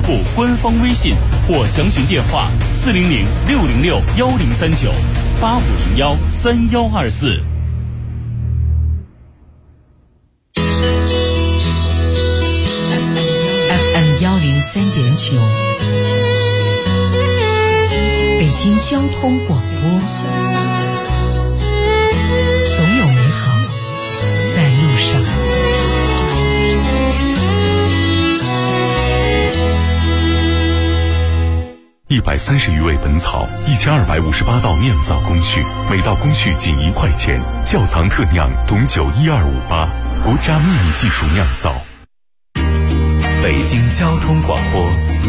部官方微信或详询电话400-606-10398501-3124。 FM103.9，北京交通广播。总有美好在路上。 130余味本草，1258道酿造工序，每道工序仅1块钱。窖藏特酿董酒12588，国家秘密技术酿造。 北京交通广播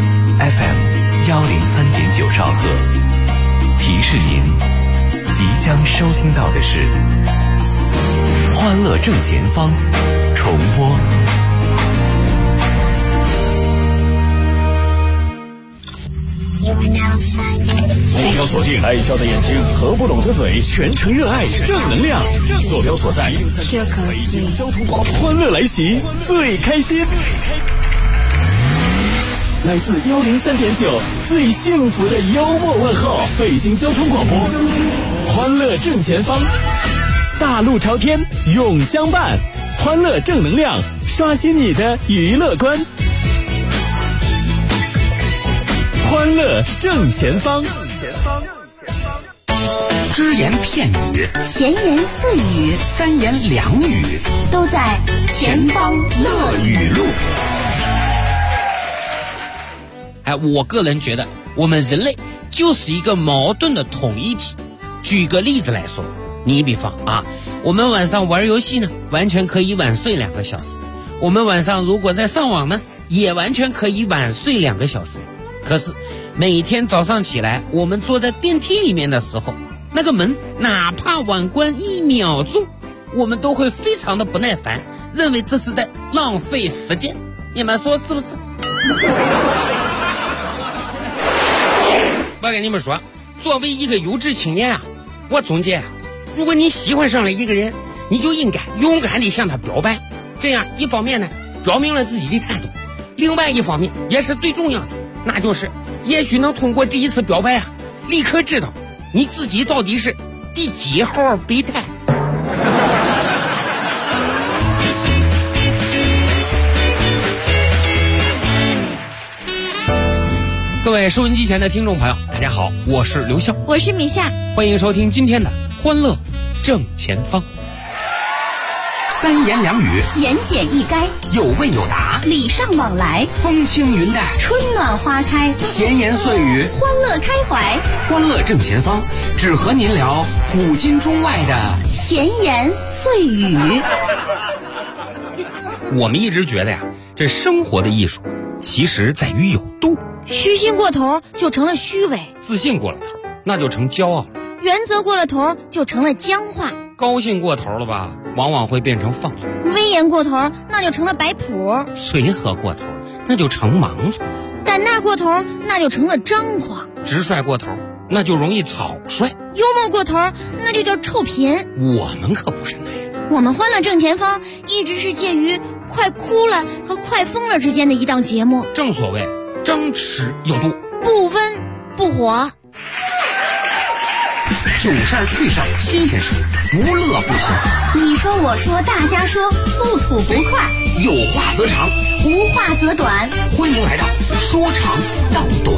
FM103.9兆赫，提示您即将收听到的是欢乐正前方重播。 目标锁定爱笑的眼睛和不拢的嘴，全程热爱正能量。坐标所在北京交通广播，欢乐来袭，最开心。来自103.9最幸福的幽默问候，北京交通广播，欢乐正前方，大路朝天永相伴，欢乐正能量，刷新你的娱乐观。欢乐正前方， 只言片语， 闲言碎语， 三言两语， 都在前方乐语录。 我个人觉得我们人类就是一个矛盾的统一体。举个例子来说，你比方我们晚上玩游戏呢，完全可以晚睡2个小时；我们晚上如果在上网呢，也完全可以晚睡2个小时。可是每天早上起来，我们坐在电梯里面的时候，那个门哪怕晚关1秒钟，我们都会非常的不耐烦，认为这是在浪费时间。你们说是不是？我跟你们说，作为一个优质青年我总结如果你喜欢上了一个人，你就应该勇敢地向他表白。这样一方面呢，表明了自己的态度；另外一方面也是最重要的，那就是也许能通过这一次表白立刻知道你自己到底是第几号备胎。各位收音机前的听众朋友，大家好，我是刘笑， 我是米夏， 欢迎收听今天的欢乐正前方。三言两语， 言简意赅， 有问有答， 礼尚往来， 风轻云淡， 春暖花开， 闲言碎语， 欢乐开怀。 欢乐正前方，只和您聊古今中外的闲言碎语。 我们一直觉得这生活的艺术其实在于有度。 虚心过头就成了虚伪， 自信过了头那就成骄傲了， 原则过了头就成了僵化， 高兴过头了吧，往往会变成放纵； 威严过头那就成了摆谱， 随和过头那就成盲从； 胆大过头那就成了张狂， 直率过头那就容易草率， 幽默过头那就叫臭贫。 我们可不是那样， 我们欢乐正前方一直是介于快哭了和快疯了之间的一档节目， 正所谓张弛有度， 不温不火。 囧事儿趣事儿新鲜事儿，不乐不行。 你说我说大家说，不吐不快， 有话则长， 无话则短。 欢迎来到说长道短。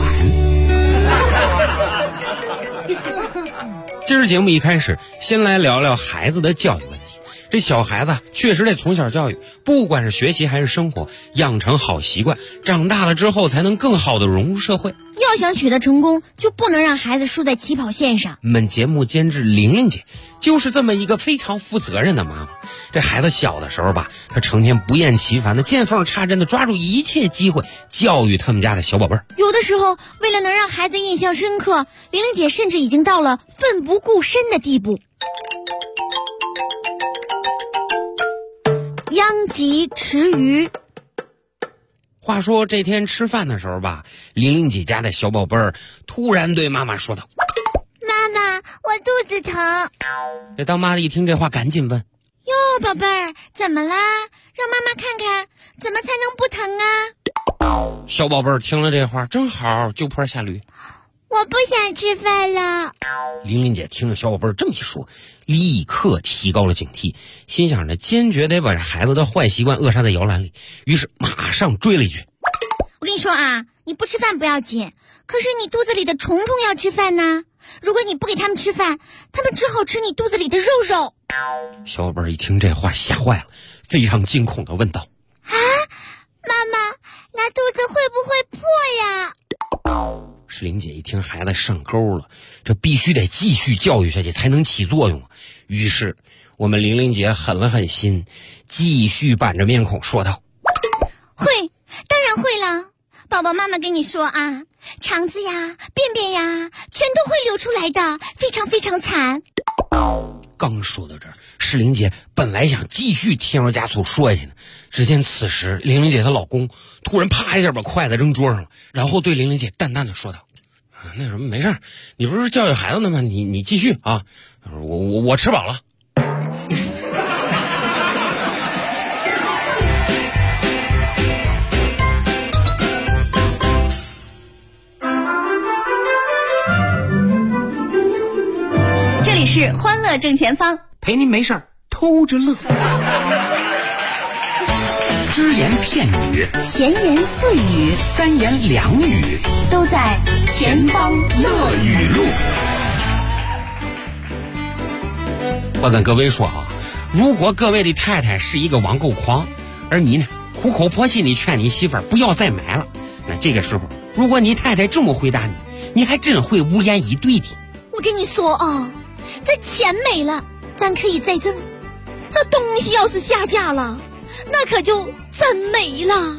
今儿节目一开始，先来聊聊孩子的教育问题。这小孩子确实得从小教育，不管是学习还是生活，养成好习惯，长大了之后才能更好的融入社会。 要想取得成功，就不能让孩子输在起跑线上。 本节目监制玲玲姐就是这么一个非常负责任的妈妈。这孩子小的时候吧，她成天不厌其烦的见缝插针的抓住一切机会教育他们家的小宝贝儿。 有的时候为了能让孩子印象深刻，玲玲姐甚至已经到了奋不顾身的地步。殃及池鱼。 话说这天吃饭的时候吧，玲玲姐家的小宝贝儿突然对妈妈说道： 妈妈，我肚子疼。 这当妈的一听这话，赶紧问： 哟，宝贝儿，怎么啦？让妈妈看看，怎么才能不疼啊？ 小宝贝儿听了这话，正好就坡下驴。 我不想吃饭了。 玲玲姐听了小宝贝儿这么一说，立刻提高了警惕，心想着坚决得把这孩子的坏习惯扼杀在摇篮里，于是马上追了一句： 我跟你说啊，你不吃饭不要紧，可是你肚子里的虫虫要吃饭呢。如果你不给他们吃饭，他们只好吃你肚子里的肉肉。 小宝贝儿一听这话吓坏了，非常惊恐地问道： 啊，妈妈，拉肚子会不会破呀？ 石玲姐一听孩子上钩了，这必须得继续教育下去才能起作用。于是我们玲玲姐狠了狠心，继续板着面孔说道： 会，当然会了。宝宝妈妈跟你说啊，肠子呀便便呀全都会流出来的，非常非常惨。 刚说到这儿，石玲姐本来想继续添油加醋说下去呢，只见此时玲玲姐她老公突然啪一下把筷子扔桌上了，然后对玲玲姐淡淡的说道：那什么，没事，你不是教育孩子呢吗？你继续啊，我吃饱了。 这里是欢乐正前方， 陪您没事儿偷着乐。只言片语， 闲言碎语， 三言两语， 都在前方乐语录。 我跟各位说啊，如果各位的太太是一个网购狂，而你呢苦口婆心地劝你媳妇儿不要再买了，那这个时候如果你太太这么回答你，你还真会无言以对的。 我跟你说啊，这钱没了咱可以再挣，这东西要是下架了，那可就真没了。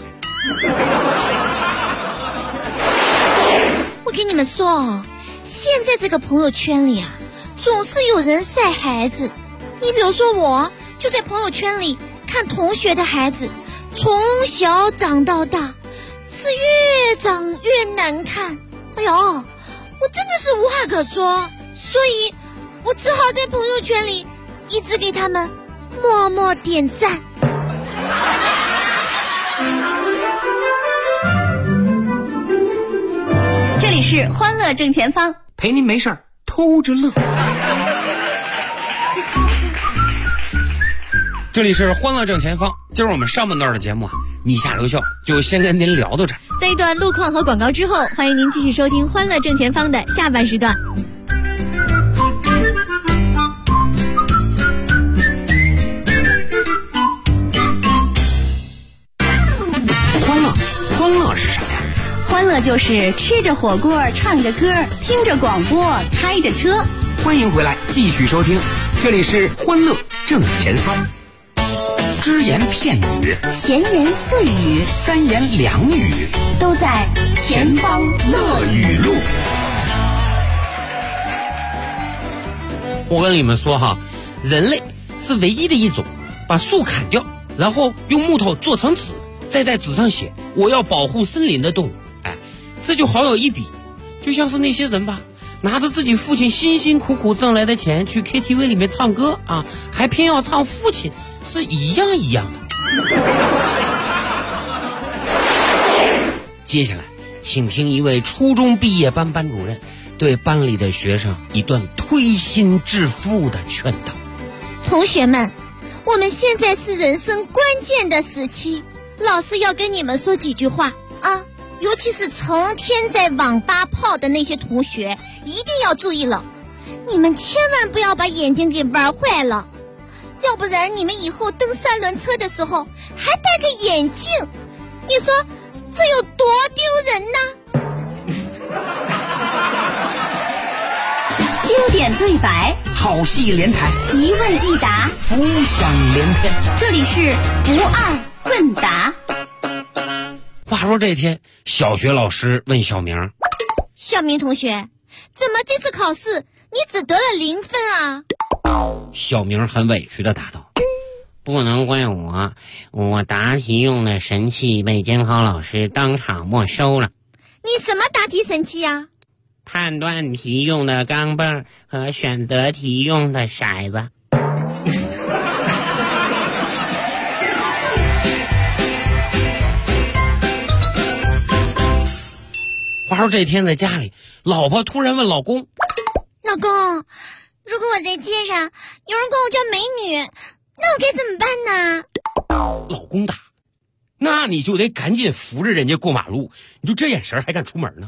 我跟你们说，现在这个朋友圈里啊，总是有人晒孩子。你比如说我就在朋友圈里看同学的孩子从小长到大，是越长越难看。哎呦，我真的是无话可说，所以我只好在朋友圈里一直给他们默默点赞。 这里是欢乐正前方， 陪您没事儿偷着乐。 这里是欢乐正前方，今儿我们上半段的节目啊，米下留校就先跟您聊到这儿。 在一段路况和广告之后，欢迎您继续收听欢乐正前方的下半时段。 欢乐是啥呀？ 欢乐就是吃着火锅，唱着歌，听着广播，开着车。 欢迎回来，继续收听，这里是欢乐正前方。只言片语， 闲言碎语， 三言两语， 都在前方乐语录。 我跟你们说哈，人类是唯一的一种把树砍掉，然后用木头做成纸，再在纸上写我要保护森林的动物。哎，这就好有一比，就像是那些人吧，拿着自己父亲辛辛苦苦挣来的钱去 KTV 里面唱歌啊，还偏要唱父亲，是一样的。接下来请听一位初中毕业班班主任对班里的学生一段推心置腹的劝导。 同学们，我们现在是人生关键的时期，老师要跟你们说几句话啊，尤其是成天在网吧泡的那些同学，一定要注意了，你们千万不要把眼睛给玩坏了，要不然你们以后蹬三轮车的时候还戴个眼镜，你说这有多丢人呢？ 经典对白， 好戏连台， 一问一答， 浮想联翩。 这里是不二问答。 话说这天，小学老师问小明： 小明同学，怎么这次考试你只得了0分啊？ 小明很委屈地答道：不能怪我，我答题用的神器被监考老师当场没收了。 你什么答题神器呀？ 判断题用的钢镚和选择题用的骰子。 话说这天在家里，老婆突然问老公：“ 老公，如果我在街上有人管我叫美女，那我该怎么办呢？” 老公答：“那你就得赶紧扶着人家过马路，你就这眼神还敢出门呢？”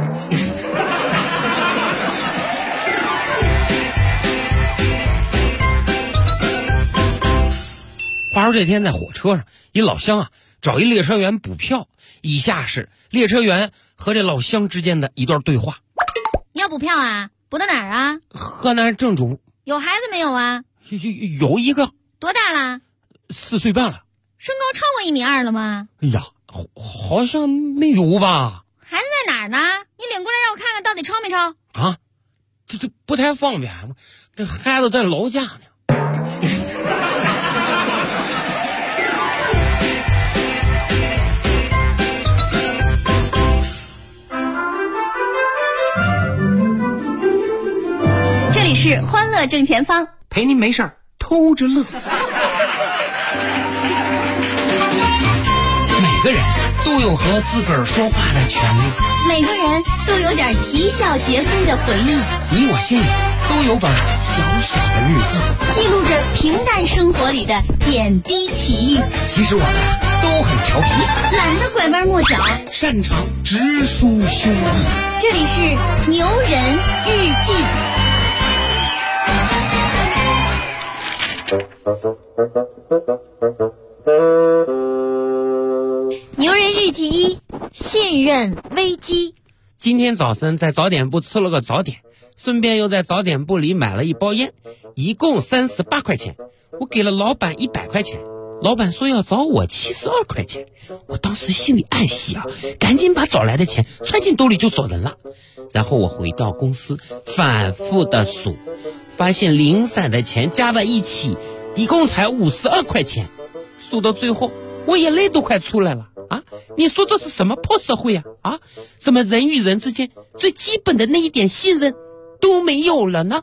话说这天在火车上，一老乡啊找一列车员补票，以下是列车员和这老乡之间的一段对话。 你要补票啊？补到哪儿啊？ 河南郑州。 有孩子没有啊？ 有一个。 多大了 ？4岁半了。 身高超过1.2米了吗？ 哎呀，好像没有吧。 孩子在哪儿呢？你领过来让我看看到底超没超？ 啊，这不太方便，这孩子在老家呢。 这里是欢乐正前方， 陪您没事儿偷着乐。每个人都有和自个儿说话的权利， 每个人都有点啼笑皆非的回忆， 你我心里都有本小小的日记， 记录着平淡生活里的点滴奇遇。 其实我们都很调皮， 懒得拐弯抹角， 擅长直抒胸臆。 这里是牛人日记。 牛人日记1：信任危机。 今天早晨在早点部吃了个早点，顺便又在早点部里买了一包烟，一共38块钱。我给了老板100块钱，老板说要找我72块钱。我当时心里暗喜啊，赶紧把找来的钱揣进兜里就走人了。然后我回到公司反复的数，发现零散的钱加在一起一共才52块钱。数到最后我眼泪都快出来了啊！你说这是什么破社会啊？怎么人与人之间最基本的那一点信任都没有了呢？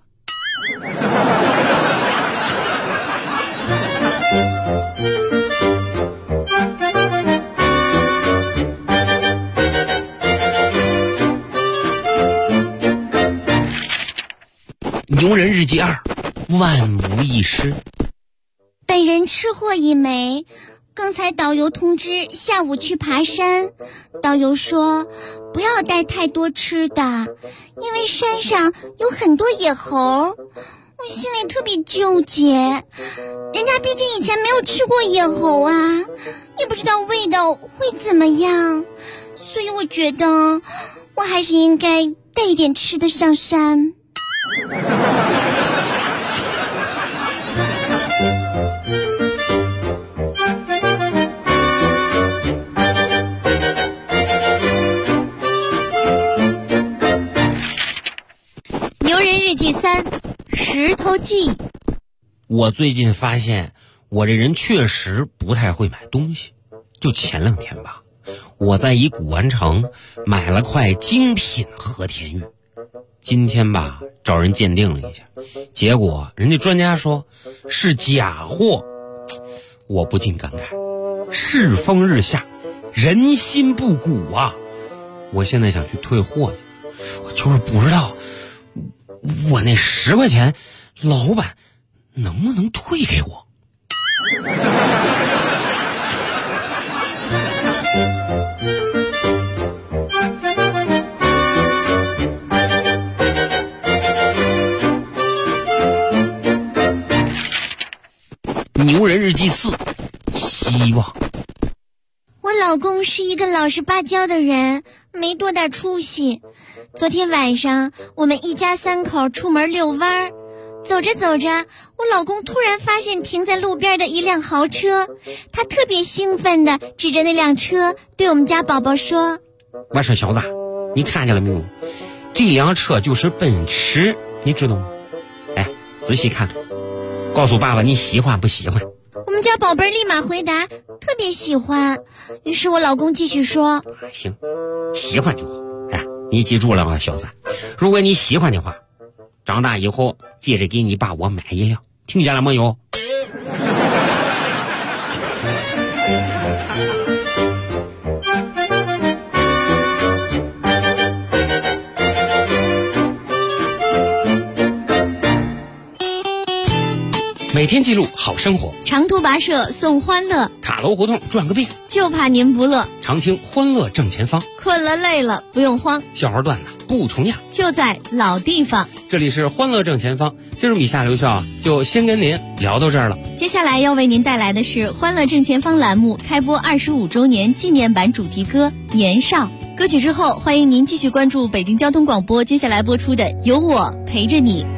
牛人日记2：万无一失。 本人吃货一枚，刚才导游通知下午去爬山，导游说不要带太多吃的，因为山上有很多野猴。我心里特别纠结，人家毕竟以前没有吃过野猴啊，也不知道味道会怎么样，所以我觉得我还是应该带一点吃的上山。牛人日记3：石头记。 我最近发现我这人确实不太会买东西。就前2天吧，我在一古玩城买了块精品和田玉，今天吧找人鉴定了一下，结果人家专家说是假货。我不禁感慨，世风日下，人心不古啊！我现在想去退货去，我就是不知道我那10块钱老板能不能退给我。牛人日记4：希望。 我老公是一个老实巴交的人，没多大出息。昨天晚上我们一家3口出门遛弯儿，走着走着，我老公突然发现停在路边的一辆豪车，他特别兴奋地指着那辆车对我们家宝宝说：“ 我说小子，你看见了没有？这辆车就是奔驰，你知道吗？哎，仔细看看，告诉爸爸你喜欢不喜欢？” 我们家宝贝立马回答特别喜欢。于是我老公继续说：“ 行，喜欢就好。哎，你记住了吗，小子？如果你喜欢的话，长大以后接着给你爸我买一辆，听见了没有？” 每天记录好生活， 长途跋涉送欢乐， 塔楼胡同转个遍， 就怕您不乐。 常听欢乐正前方， 困了累了不用慌， 笑话段子不重样， 就在老地方。 这里是欢乐正前方，今儿米夏刘笑就先跟您聊到这儿了。 接下来要为您带来的是欢乐正前方栏目开播25周年纪念版主题歌《年少》。歌曲之后，欢迎您继续关注北京交通广播接下来播出的《有我陪着你》。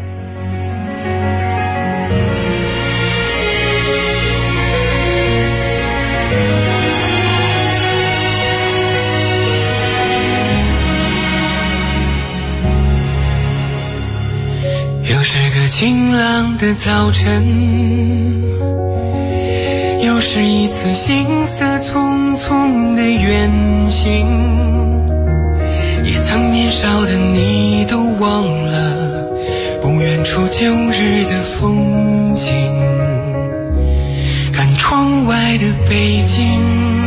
又是个晴朗的早晨，又是一次行色匆匆的远行，也曾年少的你都忘了不远处旧日的风景，看窗外的北京，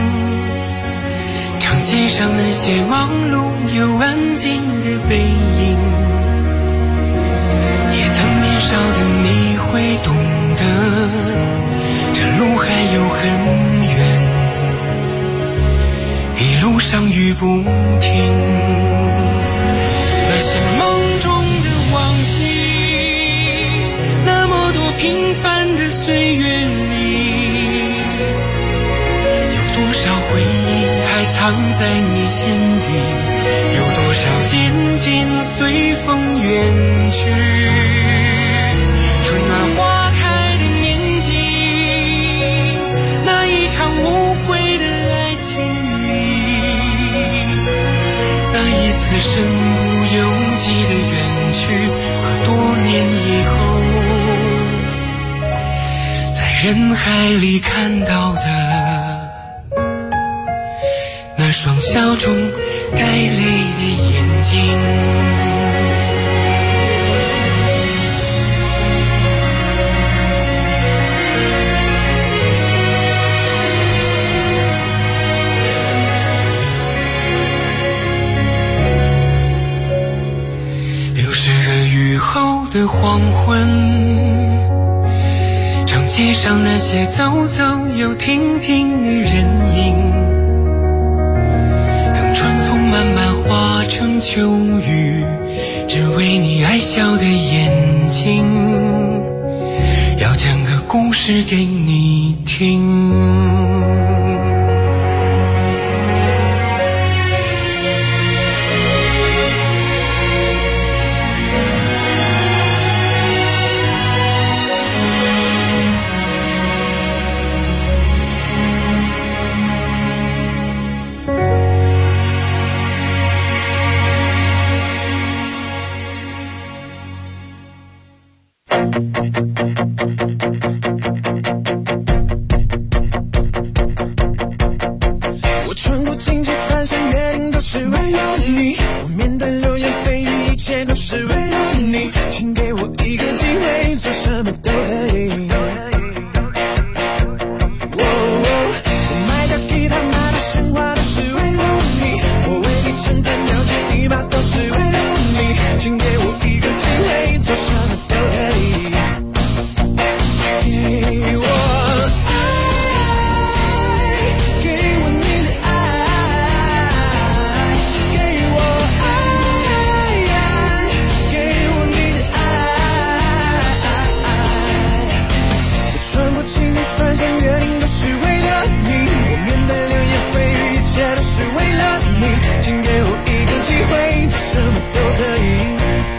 长街上那些忙碌又安静的背影，少的你会懂得，这路还有很远，一路上雨不停。那些梦中的往昔，那么多平凡的岁月里，有多少回忆还藏在你心底，有多少渐渐随风远去。春暖花开的年纪，那一场无悔的爱情里，那一次身不由己的远去，和多年以后在人海里看到的那双笑中带泪的眼睛。后的黄昏，长街上那些走走又停停的人影，等春风慢慢化成秋雨，只为你爱笑的眼睛，要讲个故事给你听。 我穿过荆棘翻山越岭都是为了你，我面对流言蜚语一切都是为了你，请给我一个机会，做什么都可以。我卖掉吉他卖掉鲜花都是为了你，我为你撑伞掉进泥巴都是为了你，请给我一个机会，做什么都可以。给我爱，给我你的爱，给我爱，给我你的爱。我穿过荆棘翻山越岭都是为了你，我面对流言蜚语一切都是为了你，请给我一个机会，做什么都可以。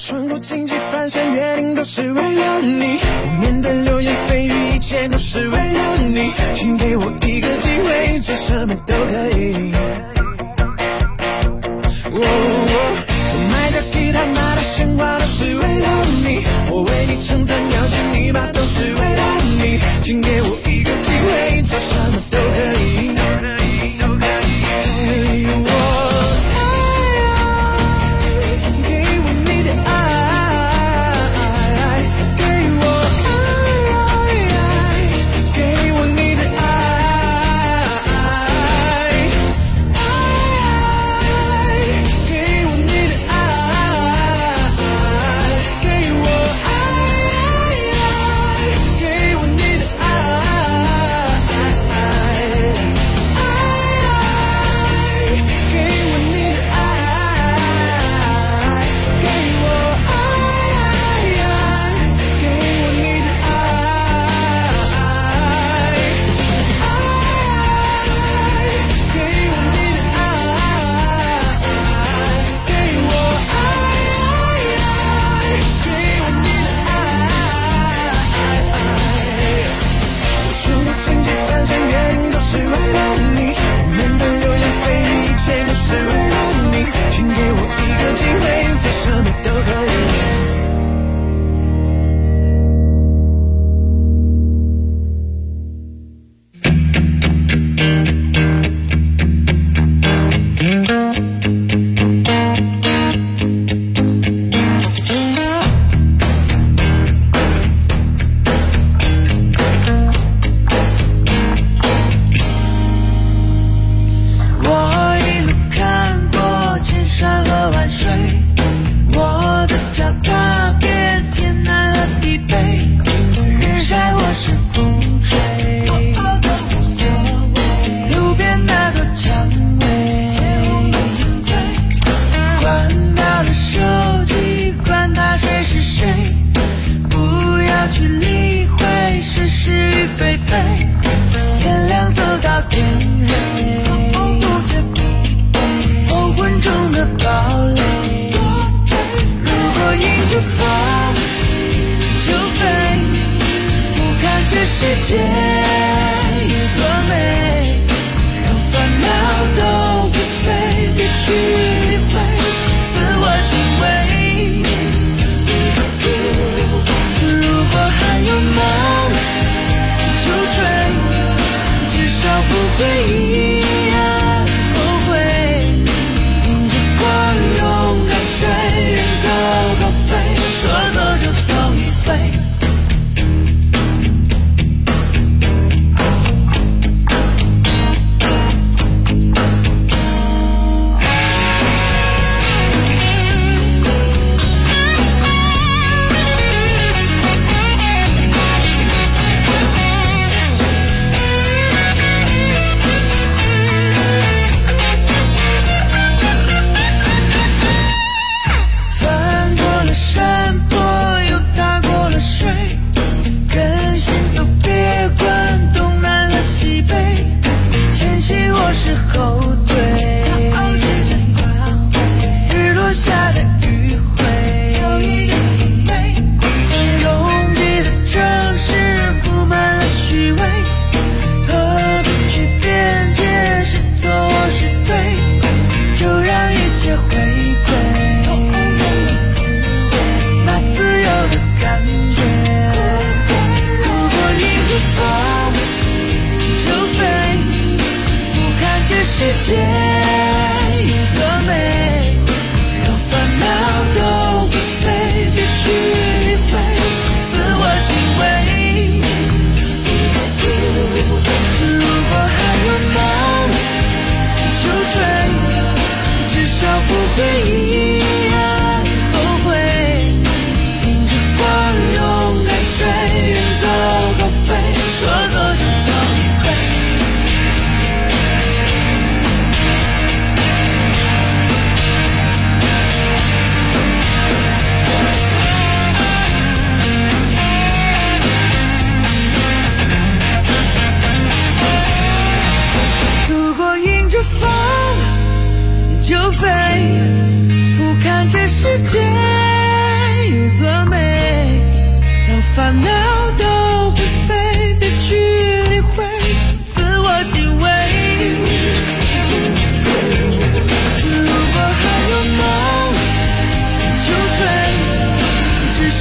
穿过荆棘翻山越岭都是为了你，我面对流言蜚语一切都是为了你，请给我一个机会，做什么都可以。我买的吉他买的鲜花都是为了你，我为你撑伞摇起泥巴都是为了你，请给我一个机会，做什么都可以。给我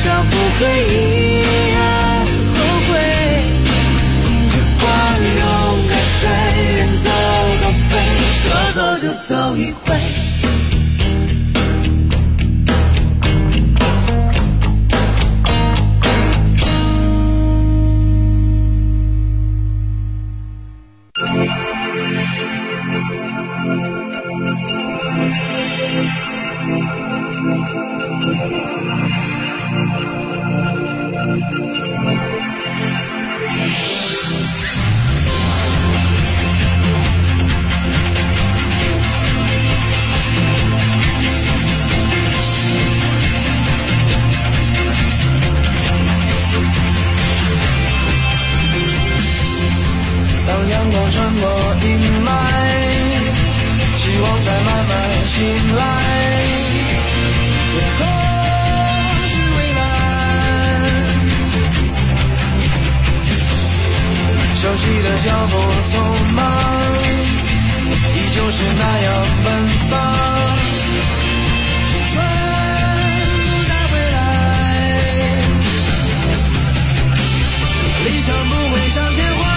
少不会一样后悔。迎着光勇敢追，远走高飞，说走就走一回。当阳光穿过阴霾，希望才慢慢醒来。天空是蔚蓝，熟悉的脚步匆忙，依旧是那样奔放。青春不再回来，离场不会向前滑。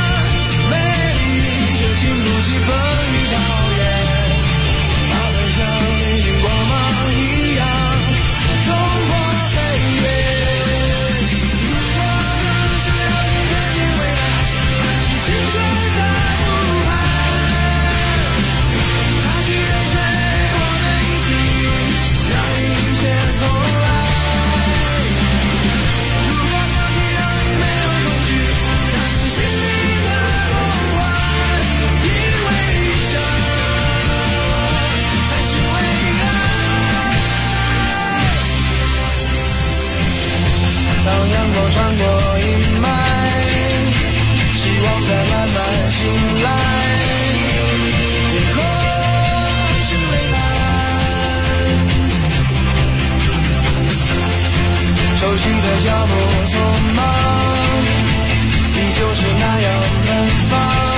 经不起风雨考验，它们像一缕光芒一样冲破黑夜。如果能是让你看见未来，是青春的呼喊。擦去泪水，我们一起让一切重来。如果相信让你没有恐惧，那是心里的梦幻。因为理想才是未来。当阳光穿过阴霾，希望在慢慢醒来。天空是蔚蓝，熟悉的脚步匆忙，依旧是那样奔放。